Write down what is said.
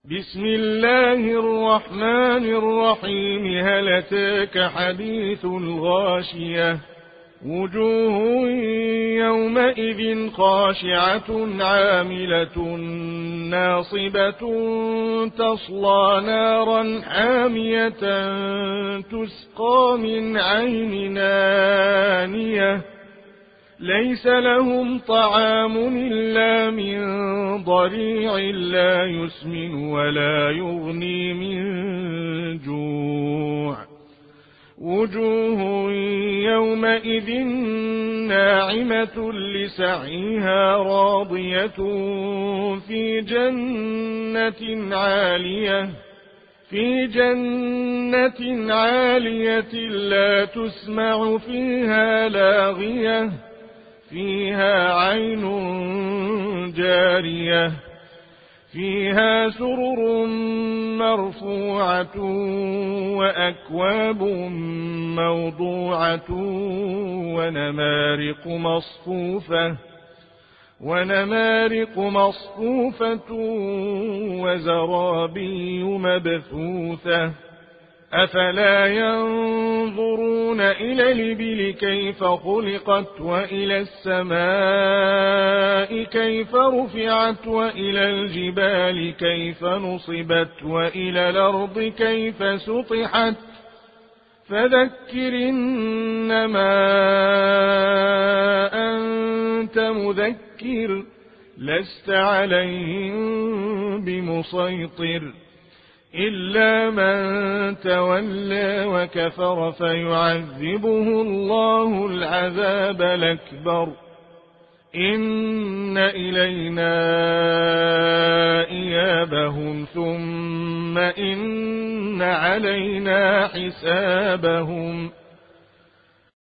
بسم الله الرحمن الرحيم. هل أتاك حديث الغاشية؟ وجوه يومئذ خاشعة عاملة ناصبة تصلى نارا حامية تسقى من عين آنية ليس لهم طعام إلا من ضريع لا يسمن ولا يغني من جوع. وجوه يومئذ ناعمة لسعيها راضية في جنة عالية لا تسمع فيها لاغية فيها عين جارية فيها سرر مرفوعة وأكواب موضوعة ونمارق مصفوفة وزرابي مبثوثة. أفلا ينظرون إلى الإبل كيف خلقت وإلى السماء كيف رفعت وإلى الجبال كيف نصبت وإلى الأرض كيف سطحت. فذكر إنما أنت مذكر لست عليهم بمسيطر إلا من تولى وكفر فيعذبه الله العذاب الأكبر. إن إلينا إيابهم ثم إن علينا حسابهم.